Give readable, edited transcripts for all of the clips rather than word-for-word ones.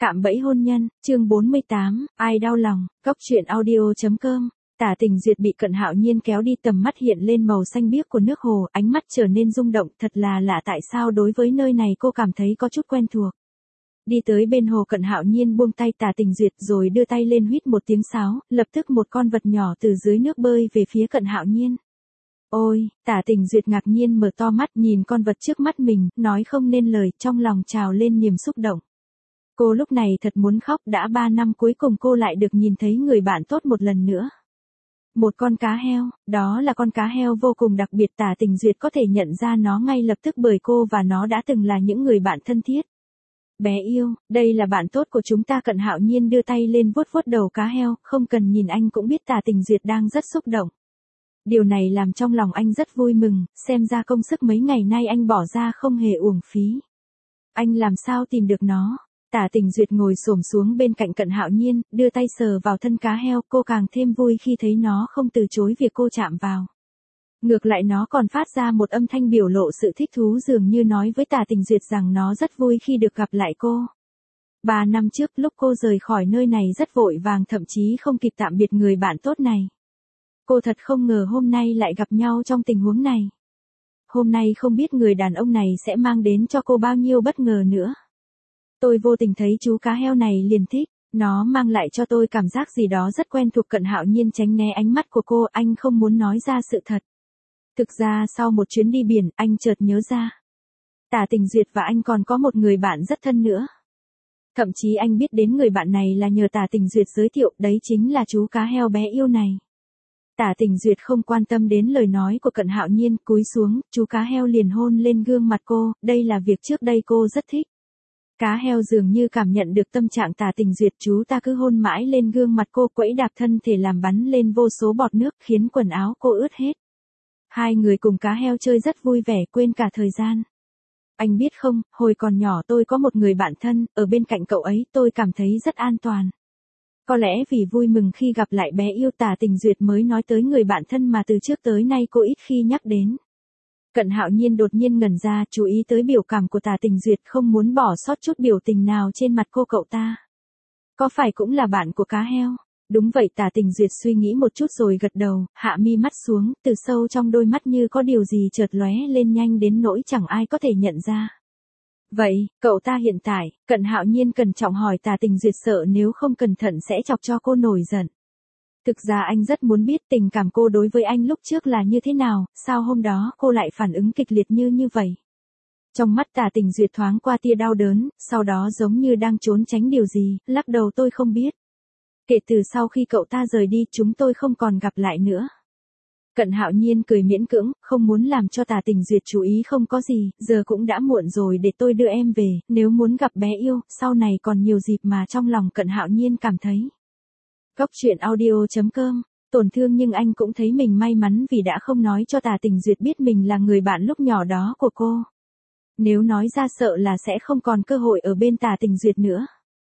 Cạm bẫy hôn nhân, chương 48, ai đau lòng, Cóc truyện audio.com. Tả Tình Duyệt bị Cận Hạo Nhiên kéo đi, tầm mắt hiện lên màu xanh biếc của nước hồ, ánh mắt trở nên rung động, thật là lạ, tại sao đối với nơi này cô cảm thấy có chút quen thuộc. Đi tới bên hồ, Cận Hạo Nhiên buông tay Tả Tình Duyệt rồi đưa tay lên huýt một tiếng sáo, lập tức một con vật nhỏ từ dưới nước bơi về phía Cận Hạo Nhiên. Ôi, Tả Tình Duyệt ngạc nhiên mở to mắt nhìn con vật trước mắt mình, nói không nên lời, trong lòng trào lên niềm xúc động. Cô lúc này thật muốn khóc, đã 3 năm cuối cùng cô lại được nhìn thấy người bạn tốt một lần nữa. Một con cá heo, đó là con cá heo vô cùng đặc biệt, Tả Tình Duyệt có thể nhận ra nó ngay lập tức bởi cô và nó đã từng là những người bạn thân thiết. Bé yêu, đây là bạn tốt của chúng ta. Cận Hạo Nhiên đưa tay lên vuốt vuốt đầu cá heo, không cần nhìn anh cũng biết Tả Tình Duyệt đang rất xúc động. Điều này làm trong lòng anh rất vui mừng, xem ra công sức mấy ngày nay anh bỏ ra không hề uổng phí. Anh làm sao tìm được nó? Tả Tình Duyệt ngồi xổm xuống bên cạnh Cận Hạo Nhiên, đưa tay sờ vào thân cá heo, cô càng thêm vui khi thấy nó không từ chối việc cô chạm vào. Ngược lại nó còn phát ra một âm thanh biểu lộ sự thích thú, dường như nói với Tả Tình Duyệt rằng nó rất vui khi được gặp lại cô. 3 năm trước lúc cô rời khỏi nơi này rất vội vàng, thậm chí không kịp tạm biệt người bạn tốt này. Cô thật không ngờ hôm nay lại gặp nhau trong tình huống này. Hôm nay không biết người đàn ông này sẽ mang đến cho cô bao nhiêu bất ngờ nữa. Tôi vô tình thấy chú cá heo này liền thích, nó mang lại cho tôi cảm giác gì đó rất quen thuộc. Cận Hạo Nhiên tránh né ánh mắt của cô, anh không muốn nói ra sự thật. Thực ra sau một chuyến đi biển, anh chợt nhớ ra. Tả Tình Duyệt và anh còn có một người bạn rất thân nữa. Thậm chí anh biết đến người bạn này là nhờ Tả Tình Duyệt giới thiệu, đấy chính là chú cá heo bé yêu này. Tả Tình Duyệt không quan tâm đến lời nói của Cận Hạo Nhiên, cúi xuống, chú cá heo liền hôn lên gương mặt cô, đây là việc trước đây cô rất thích. Cá heo dường như cảm nhận được tâm trạng Tả Tình Duyệt, chú ta cứ hôn mãi lên gương mặt cô, quẫy đạp thân thể làm bắn lên vô số bọt nước, khiến quần áo cô ướt hết. Hai người cùng cá heo chơi rất vui vẻ, quên cả thời gian. Anh biết không, hồi còn nhỏ tôi có một người bạn thân, ở bên cạnh cậu ấy tôi cảm thấy rất an toàn. Có lẽ vì vui mừng khi gặp lại bé yêu, Tả Tình Duyệt mới nói tới người bạn thân mà từ trước tới nay cô ít khi nhắc đến. Cận Hạo Nhiên đột nhiên ngẩn ra, chú ý tới biểu cảm của Tả Tình Duyệt, không muốn bỏ sót chút biểu tình nào trên mặt cô. Cậu ta có phải cũng là bạn của cá heo? Đúng vậy, Tả Tình Duyệt suy nghĩ một chút rồi gật đầu, hạ mi mắt xuống, từ sâu trong đôi mắt như có điều gì chợt lóe lên, nhanh đến nỗi chẳng ai có thể nhận ra. Vậy, cậu ta hiện tại? Cận Hạo Nhiên cẩn trọng hỏi. Tả Tình Duyệt sợ nếu không cẩn thận sẽ chọc cho cô nổi giận. Thực ra anh rất muốn biết tình cảm cô đối với anh lúc trước là như thế nào, sao hôm đó cô lại phản ứng kịch liệt như vậy. Trong mắt Tả Tình Duyệt thoáng qua tia đau đớn, sau đó giống như đang trốn tránh điều gì, lắc đầu, tôi không biết. Kể từ sau khi cậu ta rời đi, chúng tôi không còn gặp lại nữa. Cận Hạo Nhiên cười miễn cưỡng, không muốn làm cho Tả Tình Duyệt chú ý. Không có gì, giờ cũng đã muộn rồi, để tôi đưa em về, nếu muốn gặp bé yêu, sau này còn nhiều dịp mà. Trong lòng Cận Hạo Nhiên cảm thấy. Cóc truyện audio.com, tổn thương nhưng anh cũng thấy mình may mắn vì đã không nói cho Tả Tình Duyệt biết mình là người bạn lúc nhỏ đó của cô. Nếu nói ra sợ là sẽ không còn cơ hội ở bên Tả Tình Duyệt nữa.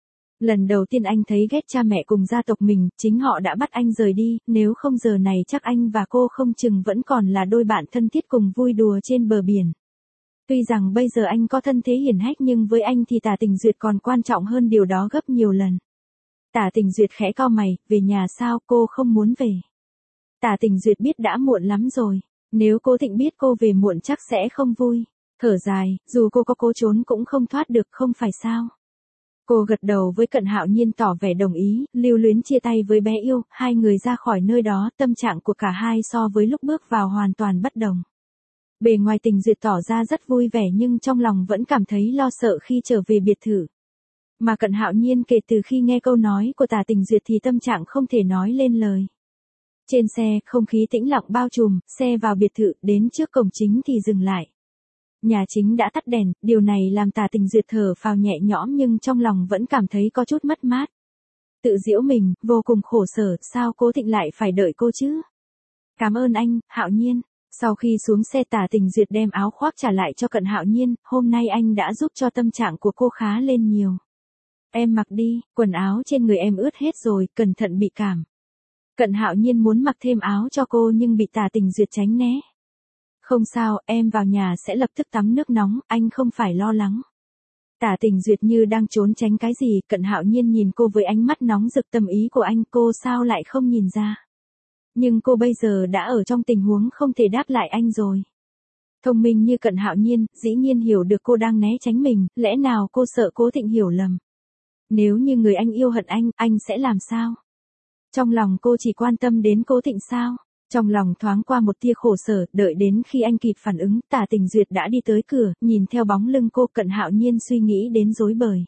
Lần đầu tiên anh thấy ghét cha mẹ cùng gia tộc mình, chính họ đã bắt anh rời đi, nếu không giờ này chắc anh và cô không chừng vẫn còn là đôi bạn thân thiết cùng vui đùa trên bờ biển. Tuy rằng bây giờ anh có thân thế hiển hách nhưng với anh thì Tả Tình Duyệt còn quan trọng hơn điều đó gấp nhiều lần. Tả Tình Duyệt khẽ cau mày, về nhà sao? Cô không muốn về. Tả Tình Duyệt biết đã muộn lắm rồi, nếu cô Thịnh biết cô về muộn chắc sẽ không vui. Thở dài, dù cô có cố trốn cũng không thoát được, không phải sao? Cô gật đầu với Cận Hạo Nhiên tỏ vẻ đồng ý, lưu luyến chia tay với bé yêu, hai người ra khỏi nơi đó, tâm trạng của cả hai so với lúc bước vào hoàn toàn bất đồng. Bề ngoài Tình Duyệt tỏ ra rất vui vẻ nhưng trong lòng vẫn cảm thấy lo sợ khi trở về biệt thự. Mà Cận Hạo Nhiên kể từ khi nghe câu nói của Tả Tình Duyệt thì tâm trạng không thể nói lên lời. Trên xe, không khí tĩnh lặng bao trùm, xe vào biệt thự, đến trước cổng chính thì dừng lại. Nhà chính đã tắt đèn, điều này làm Tả Tình Duyệt thở phào nhẹ nhõm nhưng trong lòng vẫn cảm thấy có chút mất mát. Tự giễu mình, vô cùng khổ sở, sao Cố Thịnh lại phải đợi cô chứ? Cảm ơn anh, Hạo Nhiên. Sau khi xuống xe, Tả Tình Duyệt đem áo khoác trả lại cho Cận Hạo Nhiên, hôm nay anh đã giúp cho tâm trạng của cô khá lên nhiều. Em mặc đi, quần áo trên người em ướt hết rồi, cẩn thận bị cảm. Cận Hạo Nhiên muốn mặc thêm áo cho cô nhưng bị Tả Tình Duyệt tránh né. Không sao, em vào nhà sẽ lập tức tắm nước nóng, anh không phải lo lắng. Tả Tình Duyệt như đang trốn tránh cái gì, Cận Hạo Nhiên nhìn cô với ánh mắt nóng rực, tâm ý của anh cô sao lại không nhìn ra. Nhưng cô bây giờ đã ở trong tình huống không thể đáp lại anh rồi. Thông minh như Cận Hạo Nhiên, dĩ nhiên hiểu được cô đang né tránh mình, lẽ nào cô sợ Cố Thịnh hiểu lầm. Nếu như người anh yêu hận anh sẽ làm sao? Trong lòng cô chỉ quan tâm đến Cố Thịnh sao? Trong lòng thoáng qua một tia khổ sở, đợi đến khi anh kịp phản ứng, Tả Tình Duyệt đã đi tới cửa, nhìn theo bóng lưng cô, Cận Hạo Nhiên suy nghĩ đến rối bời.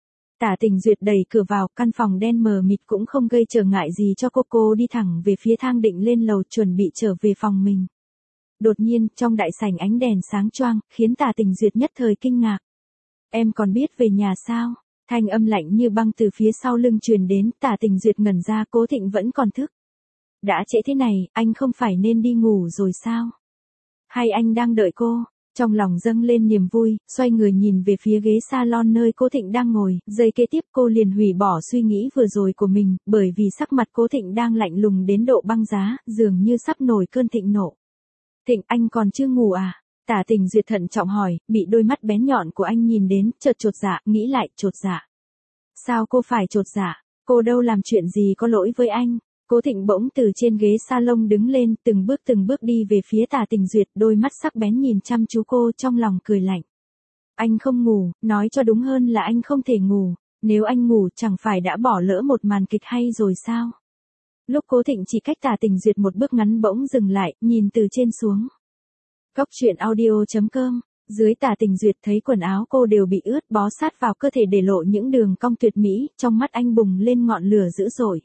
Tả Tình Duyệt đẩy cửa vào, căn phòng đen mờ mịt cũng không gây trở ngại gì cho cô đi thẳng về phía thang định lên lầu chuẩn bị trở về phòng mình. Đột nhiên, trong đại sảnh ánh đèn sáng choang, khiến Tả Tình Duyệt nhất thời kinh ngạc. Em còn biết về nhà sao? Thanh âm lạnh như băng từ phía sau lưng truyền đến, Tả Tình Duyệt ngẩn ra, Cố Thịnh vẫn còn thức. Đã trễ thế này, anh không phải nên đi ngủ rồi sao? Hay anh đang đợi cô? Trong lòng dâng lên niềm vui, xoay người nhìn về phía ghế salon nơi Cố Thịnh đang ngồi, giây kế tiếp cô liền hủy bỏ suy nghĩ vừa rồi của mình, bởi vì sắc mặt Cố Thịnh đang lạnh lùng đến độ băng giá, dường như sắp nổi cơn thịnh nộ. Thịnh, anh còn chưa ngủ à? Tả Tình Duyệt thận trọng hỏi, bị đôi mắt bén nhọn của anh nhìn đến, chợt chột dạ, nghĩ lại, chột dạ. Sao cô phải chột dạ? Cô đâu làm chuyện gì có lỗi với anh? Cố Thịnh bỗng từ trên ghế salon đứng lên, từng bước đi về phía Tả Tình Duyệt, đôi mắt sắc bén nhìn chăm chú cô, trong lòng cười lạnh. Anh không ngủ, nói cho đúng hơn là anh không thể ngủ, nếu anh ngủ chẳng phải đã bỏ lỡ một màn kịch hay rồi sao? Lúc Cố Thịnh chỉ cách Tả Tình Duyệt một bước ngắn bỗng dừng lại, nhìn từ trên xuống. Cốc truyện audio.com. Dưới Tả Tình Duyệt thấy quần áo cô đều bị ướt, bó sát vào cơ thể để lộ những đường cong tuyệt mỹ, trong mắt anh bùng lên ngọn lửa dữ dội.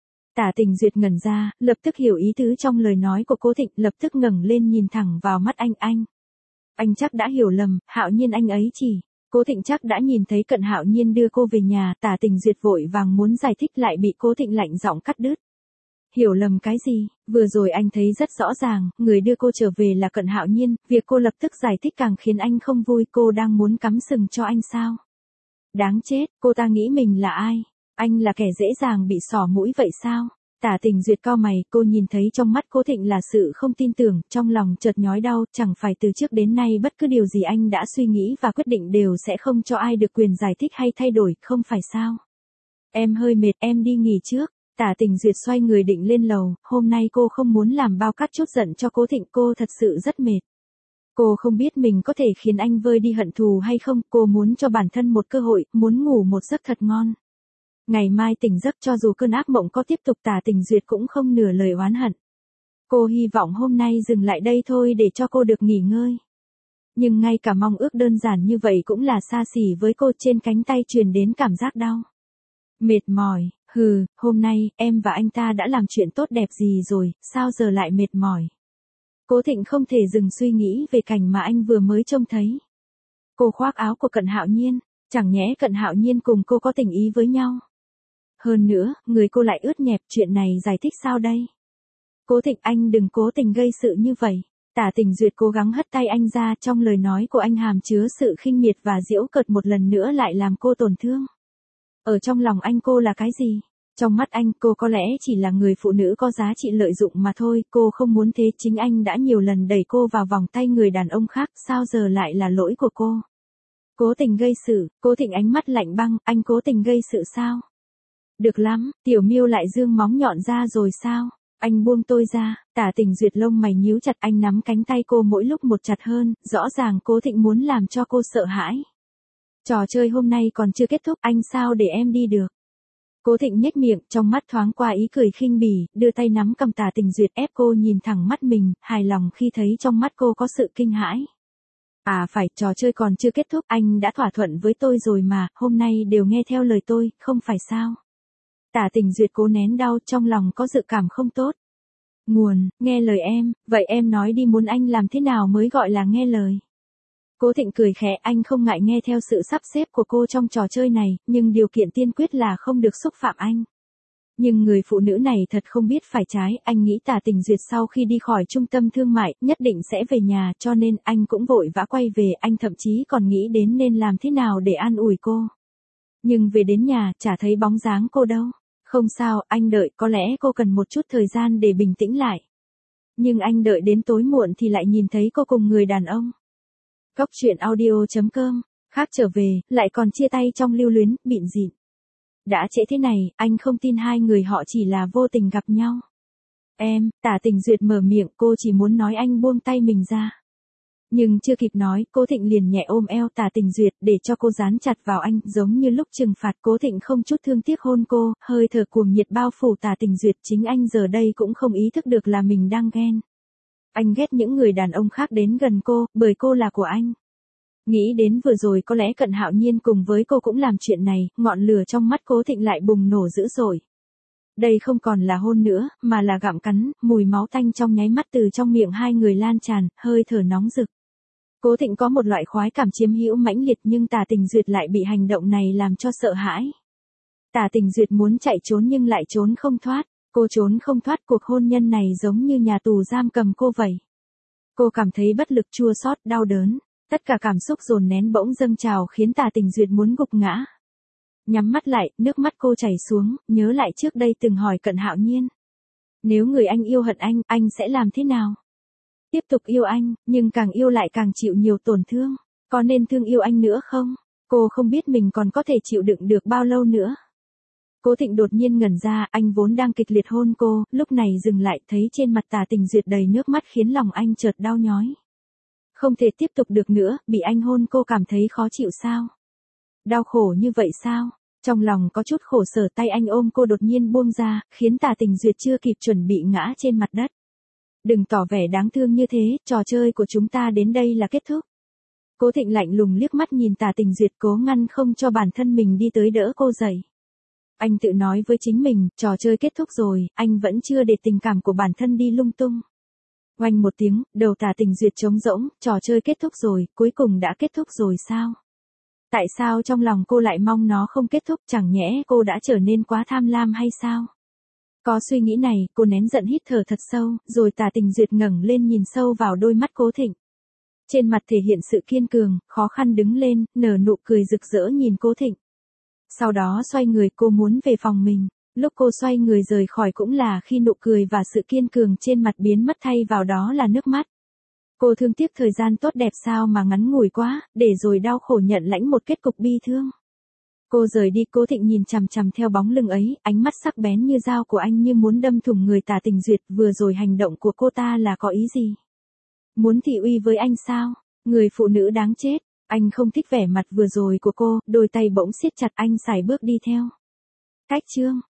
Tả Tình Duyệt ngẩn ra, lập tức hiểu ý tứ trong lời nói của Cố Thịnh, lập tức ngẩng lên nhìn thẳng vào mắt anh. Anh chắc đã hiểu lầm, Hạo Nhiên anh ấy chỉ. Cố Thịnh chắc đã nhìn thấy Cận Hạo Nhiên đưa cô về nhà, Tả Tình Duyệt vội vàng muốn giải thích lại bị Cố Thịnh lạnh giọng cắt đứt. Hiểu lầm cái gì? Vừa rồi anh thấy rất rõ ràng, người đưa cô trở về là Cận Hạo Nhiên, việc cô lập tức giải thích càng khiến anh không vui, cô đang muốn cắm sừng cho anh sao? Đáng chết, cô ta nghĩ mình là ai? Anh là kẻ dễ dàng bị xỏ mũi vậy sao? Tả Tình Duyệt cau mày, cô nhìn thấy trong mắt Cố Thịnh là sự không tin tưởng, trong lòng chợt nhói đau, chẳng phải từ trước đến nay bất cứ điều gì anh đã suy nghĩ và quyết định đều sẽ không cho ai được quyền giải thích hay thay đổi, không phải sao? Em hơi mệt, em đi nghỉ trước. Tả Tình Duyệt xoay người định lên lầu, hôm nay cô không muốn làm bao cát chút giận cho Cố Thịnh, cô thật sự rất mệt. Cô không biết mình có thể khiến anh vơi đi hận thù hay không, cô muốn cho bản thân một cơ hội, muốn ngủ một giấc thật ngon. Ngày mai tỉnh giấc cho dù cơn ác mộng có tiếp tục, Tả Tình Duyệt cũng không nửa lời oán hận. Cô hy vọng hôm nay dừng lại đây thôi để cho cô được nghỉ ngơi. Nhưng ngay cả mong ước đơn giản như vậy cũng là xa xỉ với cô, trên cánh tay truyền đến cảm giác đau. Mệt mỏi, hôm nay, em và anh ta đã làm chuyện tốt đẹp gì rồi, sao giờ lại mệt mỏi. Cố Thịnh không thể dừng suy nghĩ về cảnh mà anh vừa mới trông thấy. Cô khoác áo của Cận Hạo Nhiên, chẳng nhẽ Cận Hạo Nhiên cùng cô có tình ý với nhau. Hơn nữa, người cô lại ướt nhẹp, chuyện này giải thích sao đây? Cố Thịnh, anh đừng cố tình gây sự như vậy. Tả Tình Duyệt cố gắng hất tay anh ra, trong lời nói của anh hàm chứa sự khinh miệt và giễu cợt, một lần nữa lại làm cô tổn thương. Ở trong lòng anh cô là cái gì? Trong mắt anh cô có lẽ chỉ là người phụ nữ có giá trị lợi dụng mà thôi, cô không muốn thế, chính anh đã nhiều lần đẩy cô vào vòng tay người đàn ông khác, sao giờ lại là lỗi của cô? Cố tình gây sự, Cố Thịnh ánh mắt lạnh băng, anh cố tình gây sự sao? Được lắm, Tiểu Miêu lại dương móng nhọn ra rồi sao? Anh buông tôi ra. Tả Tình Duyệt lông mày nhíu chặt, anh nắm cánh tay cô mỗi lúc một chặt hơn, rõ ràng Cố Thịnh muốn làm cho cô sợ hãi. Trò chơi hôm nay còn chưa kết thúc, anh sao để em đi được? Cố Thịnh nhếch miệng, trong mắt thoáng qua ý cười khinh bỉ, đưa tay nắm cầm Tả Tình Duyệt, ép cô nhìn thẳng mắt mình, hài lòng khi thấy trong mắt cô có sự kinh hãi. À phải, trò chơi còn chưa kết thúc, anh đã thỏa thuận với tôi rồi mà, hôm nay đều nghe theo lời tôi, không phải sao? Tả Tình Duyệt cố nén đau, trong lòng có dự cảm không tốt. Nghe lời em, vậy em nói đi, muốn anh làm thế nào mới gọi là nghe lời? Cố Thịnh cười khẽ, anh không ngại nghe theo sự sắp xếp của cô trong trò chơi này, nhưng điều kiện tiên quyết là không được xúc phạm anh. Nhưng người phụ nữ này thật không biết phải trái, anh nghĩ Tả Tình Duyệt sau khi đi khỏi trung tâm thương mại, nhất định sẽ về nhà, cho nên anh cũng vội vã quay về, anh thậm chí còn nghĩ đến nên làm thế nào để an ủi cô. Nhưng về đến nhà, chả thấy bóng dáng cô đâu. Không sao, anh đợi, có lẽ cô cần một chút thời gian để bình tĩnh lại. Nhưng anh đợi đến tối muộn thì lại nhìn thấy cô cùng người đàn ông. Cốc truyện audio.com Khác trở về, lại còn chia tay trong lưu luyến, bịn dịn. Đã trễ thế này, anh không tin hai người họ chỉ là vô tình gặp nhau. Em, Tả Tình Duyệt mở miệng, cô chỉ muốn nói anh buông tay mình ra. Nhưng chưa kịp nói, Cố Thịnh liền nhẹ ôm eo Tả Tình Duyệt để cho cô dán chặt vào anh, giống như lúc trừng phạt. Cố Thịnh không chút thương tiếc hôn cô, hơi thở cuồng nhiệt bao phủ Tả Tình Duyệt. Chính anh giờ đây cũng không ý thức được là mình đang ghen. Anh ghét những người đàn ông khác đến gần cô, bởi cô là của anh. Nghĩ đến vừa rồi có lẽ Cận Hạo Nhiên cùng với cô cũng làm chuyện này, ngọn lửa trong mắt Cố Thịnh lại bùng nổ dữ dội. Đây không còn là hôn nữa, mà là gặm cắn, mùi máu tanh trong nháy mắt từ trong miệng hai người lan tràn, hơi thở nóng rực. Cố Thịnh có một loại khoái cảm chiếm hữu mãnh liệt, nhưng Tả Tình Duyệt lại bị hành động này làm cho sợ hãi. Tả Tình Duyệt muốn chạy trốn nhưng lại trốn không thoát, cô trốn không thoát cuộc hôn nhân này giống như nhà tù giam cầm cô vậy. Cô cảm thấy bất lực, chua xót, đau đớn, tất cả cảm xúc dồn nén bỗng dâng trào khiến Tả Tình Duyệt muốn gục ngã. Nhắm mắt lại, nước mắt cô chảy xuống, nhớ lại trước đây từng hỏi Cận Hạo Nhiên. Nếu người anh yêu hận anh sẽ làm thế nào? Tiếp tục yêu anh, nhưng càng yêu lại càng chịu nhiều tổn thương. Có nên thương yêu anh nữa không? Cô không biết mình còn có thể chịu đựng được bao lâu nữa. Cố Thịnh đột nhiên ngẩn ra, anh vốn đang kịch liệt hôn cô, lúc này dừng lại, thấy trên mặt Tả Tình Duyệt đầy nước mắt khiến lòng anh chợt đau nhói. Không thể tiếp tục được nữa, bị anh hôn cô cảm thấy khó chịu sao? Đau khổ như vậy sao? Trong lòng có chút khổ sở, tay anh ôm cô đột nhiên buông ra, khiến Tả Tình Duyệt chưa kịp chuẩn bị ngã trên mặt đất. Đừng tỏ vẻ đáng thương như thế, trò chơi của chúng ta đến đây là kết thúc. Cố Thịnh lạnh lùng liếc mắt nhìn Tả Tình Duyệt, cố ngăn không cho bản thân mình đi tới đỡ cô dậy. Anh tự nói với chính mình, trò chơi kết thúc rồi, anh vẫn chưa để tình cảm của bản thân đi lung tung. Oanh một tiếng, đầu Tả Tình Duyệt trống rỗng, trò chơi kết thúc rồi, cuối cùng đã kết thúc rồi sao? Tại sao trong lòng cô lại mong nó không kết thúc, chẳng nhẽ cô đã trở nên quá tham lam hay sao? Có suy nghĩ này, cô nén giận hít thở thật sâu, rồi Tả Tình Duyệt ngẩng lên nhìn sâu vào đôi mắt Cố Thịnh. Trên mặt thể hiện sự kiên cường, khó khăn đứng lên, nở nụ cười rực rỡ nhìn Cố Thịnh. Sau đó xoay người, cô muốn về phòng mình. Lúc cô xoay người rời khỏi cũng là khi nụ cười và sự kiên cường trên mặt biến mất, thay vào đó là nước mắt. Cô thương tiếc thời gian tốt đẹp sao mà ngắn ngủi quá, để rồi đau khổ nhận lãnh một kết cục bi thương. Cô rời đi, Cố Thịnh nhìn chằm chằm theo bóng lưng ấy, ánh mắt sắc bén như dao của anh như muốn đâm thủng người Tả Tình Duyệt. Vừa rồi hành động của cô ta là có ý gì? Muốn thị uy với anh sao? Người phụ nữ đáng chết. Anh không thích vẻ mặt vừa rồi của cô, đôi tay bỗng siết chặt, anh sải bước đi theo. Cách chương